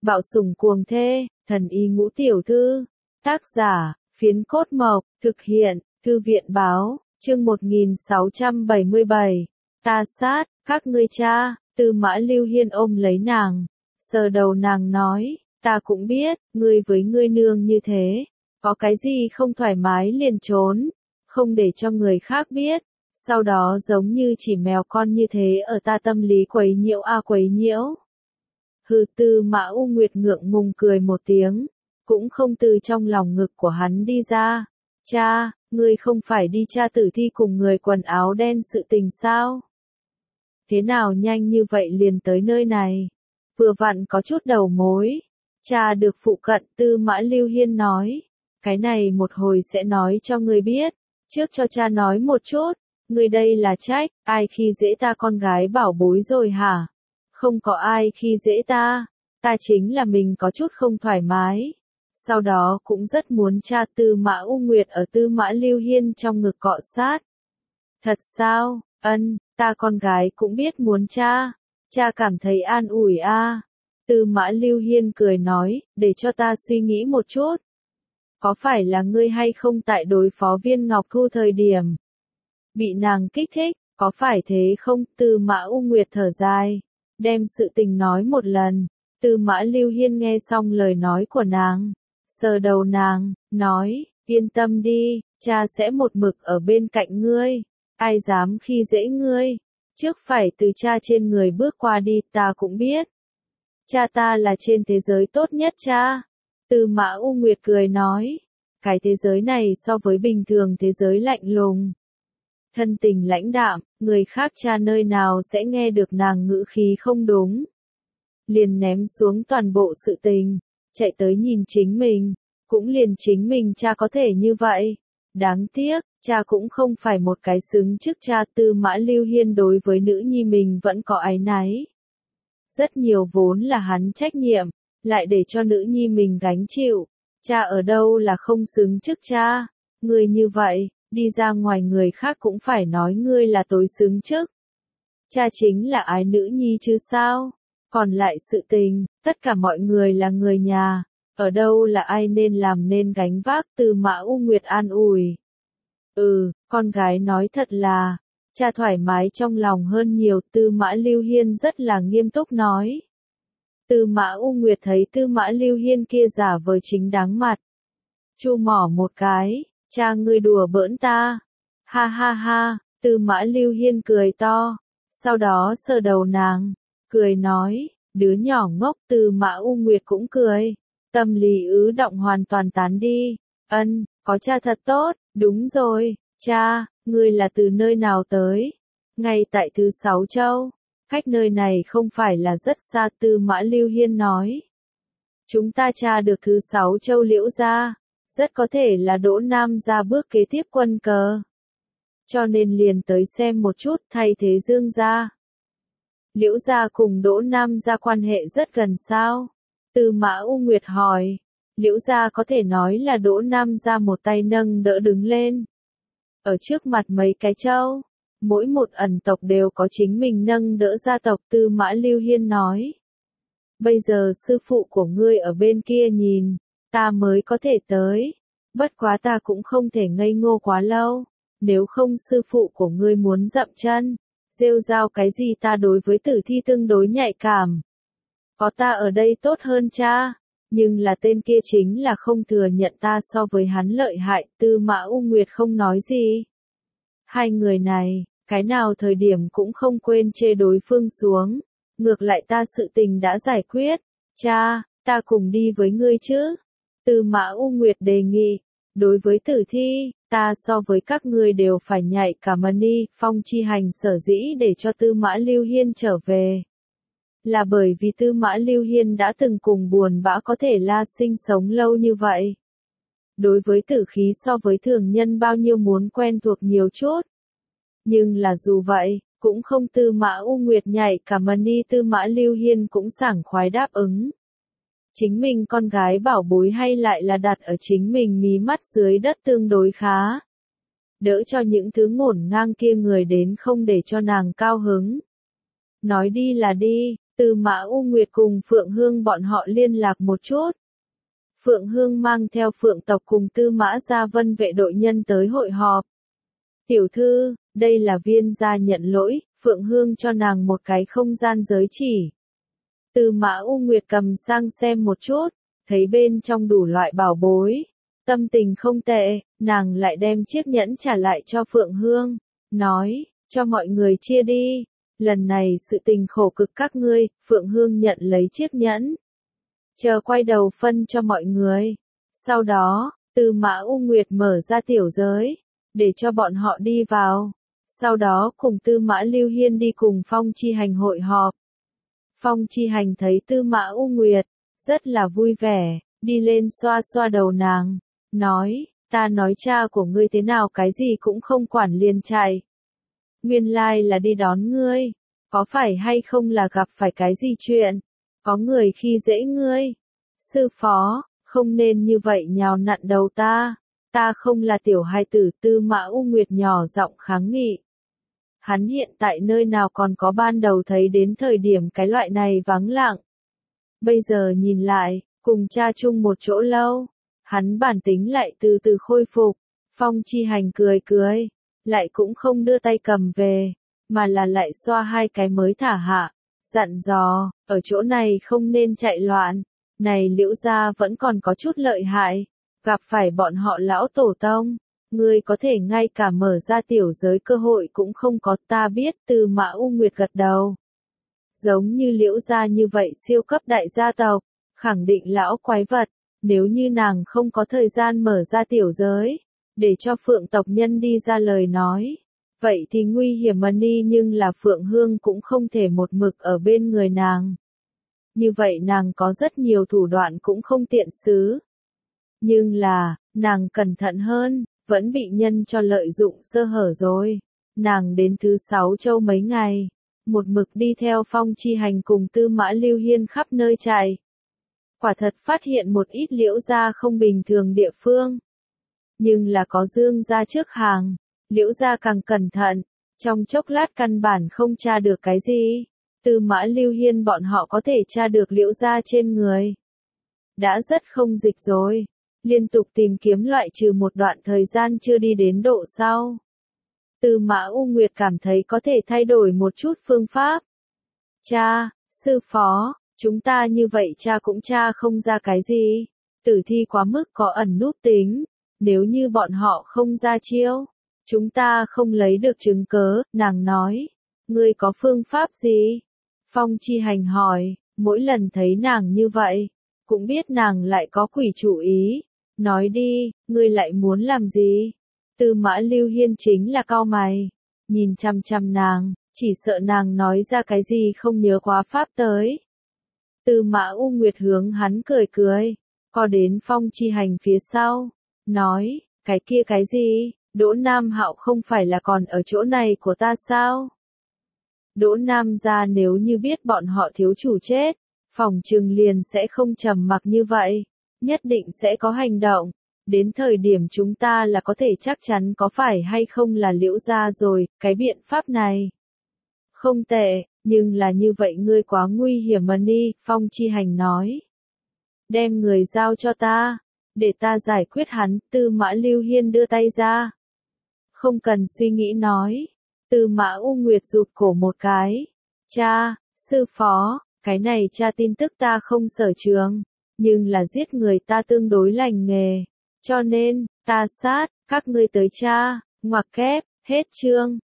Bạo sủng cuồng thê, thần y ngũ tiểu thư. Tác giả, Phiến Cốt Mộc, thực hiện, Thư viện báo, chương 1677. Ta sát, các ngươi cha. Tư Mã Lưu Hiên ôm lấy nàng, sờ đầu nàng nói, ta cũng biết, ngươi với ngươi nương như thế, có cái gì không thoải mái liền trốn, không để cho người khác biết, sau đó giống như chỉ mèo con như thế ở ta tâm lý quấy nhiễu quấy nhiễu. Hừ, Tư Mã U Nguyệt ngượng ngùng cười một tiếng, cũng không từ trong lòng ngực của hắn đi ra. Cha, ngươi không phải đi tra tử thi cùng người quần áo đen sự tình sao? Thế nào nhanh như vậy liền tới nơi này? Vừa vặn có chút đầu mối. Cha được phụ cận, Tư Mã Lưu Hiên nói. Cái này một hồi sẽ nói cho ngươi biết. Trước cho cha nói một chút. Ngươi đây là trách, ai khi dễ ta con gái bảo bối rồi hả? Không có ai khi dễ ta. Ta chính là mình có chút không thoải mái. Sau đó cũng rất muốn cha. Tư Mã U Nguyệt ở Tư Mã Lưu Hiên trong ngực cọ sát. Thật sao? Ân, ta con gái cũng biết muốn cha. Cha cảm thấy an ủi a. Tư Mã Lưu Hiên cười nói, để cho ta suy nghĩ một chút. Có phải là ngươi hay không tại đối phó Viên Ngọc Thu thời điểm bị nàng kích thích, có phải thế không? Tư Mã U Nguyệt thở dài, đem sự tình nói một lần. Tư Mã Lưu Hiên nghe xong lời nói của nàng, sờ đầu nàng, nói, yên tâm đi, cha sẽ một mực ở bên cạnh ngươi. Ai dám khi dễ ngươi, trước phải từ cha trên người bước qua đi, ta cũng biết. Cha ta là trên thế giới tốt nhất cha. Tư Mã U Nguyệt cười nói, cái thế giới này so với bình thường thế giới lạnh lùng. Thân tình lãnh đạm, người khác cha nơi nào sẽ nghe được nàng ngữ khí không đúng. Liền ném xuống toàn bộ sự tình, chạy tới nhìn chính mình, cũng liền chính mình cha có thể như vậy. Đáng tiếc, cha cũng không phải một cái xứng trước cha. Tư Mã Lưu Hiên đối với nữ nhi mình vẫn có áy náy. Rất nhiều vốn là hắn trách nhiệm, lại để cho nữ nhi mình gánh chịu. Cha ở đâu là không xứng trước cha. Ngươi như vậy, đi ra ngoài người khác cũng phải nói ngươi là tối xứng trước. Cha chính là ái nữ nhi chứ sao? Còn lại sự tình, tất cả mọi người là người nhà. Ở đâu là ai nên làm nên gánh vác? Tư Mã U Nguyệt an ủi. Con gái nói thật là, cha thoải mái trong lòng hơn nhiều. Tư Mã Lưu Hiên rất là nghiêm túc nói. Tư Mã U Nguyệt thấy Tư Mã Lưu Hiên kia giả vờ chính đáng mặt. Chu mỏ một cái, cha ngươi đùa bỡn ta. Ha ha ha, Tư Mã Lưu Hiên cười to, sau đó sờ đầu nàng, cười nói, đứa nhỏ ngốc. Tư Mã U Nguyệt cũng cười. Tâm lý ứ động hoàn toàn tán đi. Ân, có cha thật tốt, đúng rồi, cha, ngươi là từ nơi nào tới? Ngay tại thứ 6 châu, cách nơi này không phải là rất xa. Tư Mã Lưu Hiên nói. Chúng ta tra được thứ 6 châu Liễu gia, rất có thể là Đỗ Nam gia bước kế tiếp quân cờ. Cho nên liền tới xem một chút, thay thế Dương gia. Liễu gia cùng Đỗ Nam gia quan hệ rất gần sao? Tư Mã U Nguyệt hỏi. Liễu gia có thể nói là Đỗ Nam gia một tay nâng đỡ đứng lên. Ở trước mặt mấy cái châu, mỗi một ẩn tộc đều có chính mình nâng đỡ gia tộc. Tư Mã Lưu Hiên nói. Bây giờ sư phụ của ngươi ở bên kia nhìn, ta mới có thể tới. Bất quá ta cũng không thể ngây ngô quá lâu. Nếu không sư phụ của ngươi muốn dậm chân, rêu rao cái gì, ta đối với tử thi tương đối nhạy cảm. Có ta ở đây tốt hơn cha, nhưng là tên kia chính là không thừa nhận ta so với hắn lợi hại. Tư Mã U Nguyệt không nói gì. Hai người này, cái nào thời điểm cũng không quên chê đối phương xuống. Ngược lại ta sự tình đã giải quyết. Cha, ta cùng đi với ngươi chứ? Tư Mã U Nguyệt đề nghị. Đối với tử thi, ta so với các ngươi đều phải nhạy cảm. Ni Phong chi hành sở dĩ để cho Tư Mã Lưu Hiên trở về, là bởi vì Tư Mã Lưu Hiên đã từng cùng buồn bã có thể La sinh sống lâu như vậy. Đối với tử khí so với thường nhân bao nhiêu muốn quen thuộc nhiều chút. Nhưng là dù vậy, cũng không Tư Mã U Nguyệt nhạy cảm. Ni Tư Mã Lưu Hiên cũng sảng khoái đáp ứng. Chính mình con gái bảo bối hay lại là đặt ở chính mình mí mắt dưới đất tương đối khá. Đỡ cho những thứ ngổn ngang kia người đến không để cho nàng cao hứng. Nói đi là đi, Tư Mã U Nguyệt cùng Phượng Hương bọn họ liên lạc một chút. Phượng Hương mang theo Phượng tộc cùng Tư Mã gia Vân vệ đội nhân tới hội họp. Tiểu thư, đây là Viên gia nhận lỗi, Phượng Hương cho nàng một cái không gian giới chỉ. Tư Mã U Nguyệt cầm sang xem một chút, thấy bên trong đủ loại bảo bối. Tâm tình không tệ, nàng lại đem chiếc nhẫn trả lại cho Phượng Hương, nói, cho mọi người chia đi. Lần này sự tình khổ cực các ngươi, Phượng Hương nhận lấy chiếc nhẫn. Chờ quay đầu phân cho mọi người. Sau đó, Tư Mã U Nguyệt mở ra tiểu giới, để cho bọn họ đi vào. Sau đó cùng Tư Mã Lưu Hiên đi cùng Phong Chi Hành hội họp. Phong Chi Hành thấy Tư Mã U Nguyệt, rất là vui vẻ, đi lên xoa xoa đầu nàng, nói, ta nói cha của ngươi thế nào cái gì cũng không quản liền chạy. Nguyên lai là đi đón ngươi, có phải hay không là gặp phải cái gì chuyện, có người khi dễ ngươi. Sư phó, không nên như vậy nhào nặn đầu ta không là tiểu hài tử. Tư Mã U Nguyệt nhỏ giọng kháng nghị. Hắn hiện tại nơi nào còn có ban đầu thấy đến thời điểm cái loại này vắng lặng. Bây giờ nhìn lại, cùng cha chung một chỗ lâu, hắn bản tính lại từ từ khôi phục. Phong Chi Hành cười cười, lại cũng không đưa tay cầm về, mà là lại xoa hai cái mới thả hạ, dặn dò, ở chỗ này không nên chạy loạn, này Liễu gia vẫn còn có chút lợi hại, gặp phải bọn họ lão tổ tông, ngươi có thể ngay cả mở ra tiểu giới cơ hội cũng không có. Ta biết. Tư Mã U Nguyệt gật đầu. Giống như Liễu gia như vậy siêu cấp đại gia tộc, khẳng định lão quái vật, nếu như nàng không có thời gian mở ra tiểu giới, để cho Phượng tộc nhân đi ra lời nói, vậy thì nguy hiểm mà đi. Nhưng là Phượng Hương cũng không thể một mực ở bên người nàng. Như vậy nàng có rất nhiều thủ đoạn cũng không tiện xứ. Nhưng là, nàng cẩn thận hơn, vẫn bị nhân cho lợi dụng sơ hở rồi. Nàng đến thứ 6 châu mấy ngày, một mực đi theo Phong Chi Hành cùng Tư Mã Lưu Hiên khắp nơi chạy. Quả thật phát hiện một ít Liễu gia không bình thường địa phương. Nhưng là có Dương gia trước hàng, Liễu gia càng cẩn thận, trong chốc lát căn bản không tra được cái gì. Tư Mã Lưu Hiên bọn họ có thể tra được Liễu gia trên người. Đã rất không dịch rồi. Liên tục tìm kiếm loại trừ một đoạn thời gian chưa đi đến độ sau. Tư Mã U Nguyệt cảm thấy có thể thay đổi một chút phương pháp. Cha, sư phó, chúng ta như vậy cha cũng tra không ra cái gì. Tử thi quá mức có ẩn núp tính. Nếu như bọn họ không ra chiêu, chúng ta không lấy được chứng cớ. Nàng nói, ngươi có phương pháp gì? Phong Chi Hành hỏi, mỗi lần thấy nàng như vậy, cũng biết nàng lại có quỷ chủ ý. Nói đi, ngươi lại muốn làm gì? Tư Mã Lưu Hiên chính là cau mày, nhìn chằm chằm nàng, chỉ sợ nàng nói ra cái gì không nhớ quá pháp tới. Tư Mã U Nguyệt hướng hắn cười cười, co đến Phong Chi Hành phía sau, nói, cái kia cái gì, Đỗ Nam Hạo không phải là còn ở chỗ này của ta sao? Đỗ Nam gia nếu như biết bọn họ thiếu chủ chết, phòng trừng liền sẽ không trầm mặc như vậy, nhất định sẽ có hành động. Đến thời điểm chúng ta là có thể chắc chắn có phải hay không là Liễu gia rồi. Cái biện pháp này không tệ, nhưng là như vậy ngươi quá nguy hiểm mà đi. Phong Chi Hành nói, đem người giao cho ta, để ta giải quyết hắn. Tư Mã Lưu Hiên đưa tay ra, không cần suy nghĩ nói. Tư Mã U Nguyệt rụt cổ một cái, cha, sư phó, cái này cha tin tức ta không sở trường, nhưng là giết người ta tương đối lành nghề, cho nên, ta sát, các ngươi tới cha. Ngoặc kép, hết chương.